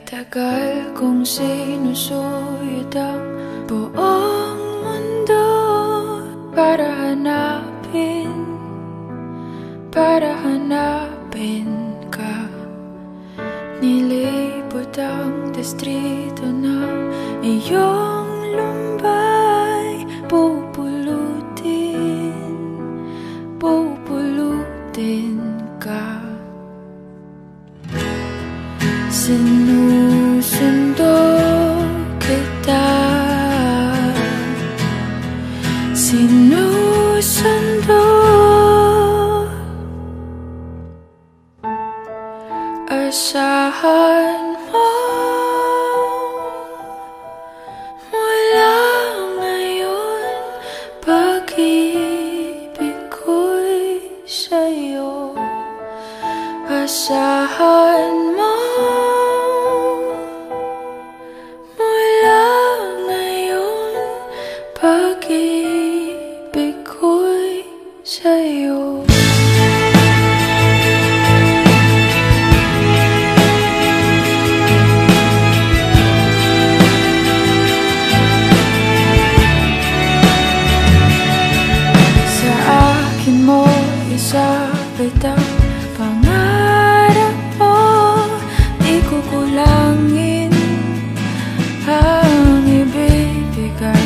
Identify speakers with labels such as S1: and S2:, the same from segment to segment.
S1: Tagal kong sinusuyod ang buong mundo para hanapin ka. Nilibot ang distrito ng iyong lumbay. Pupulutin ka. Sinusundo kita, sinusundo. Asahan mo mula ngayon, pag-ibig ko'y sa'yo. Asahan mo mula ngayon, pag-ibig ko'y sa'yo. Sa akin mo isabit ang pangarap mo, di ko kulangin ang ibibigay.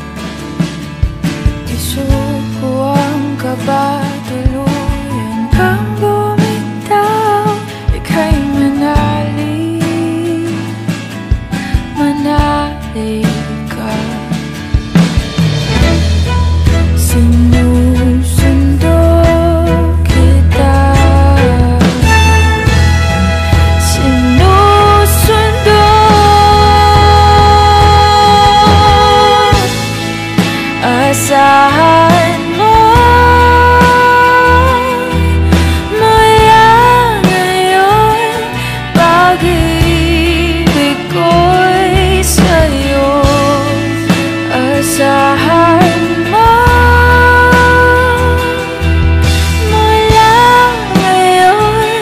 S1: Isuko ang kaba, tuluyan kang bumitaw. Ika'y manali ka. Sinusundo kita, sinusundo. Asahan mo mula ngayon, pag-ibig ko'y sa'yo. Asahan mo mula ngayon,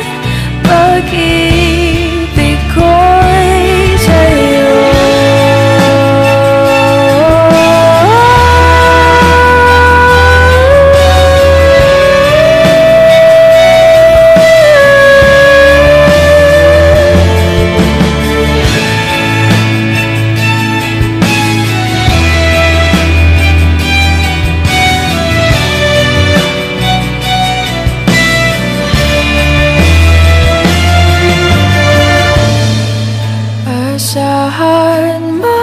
S1: pag-ibig ko'y sa'yo. Asahan mo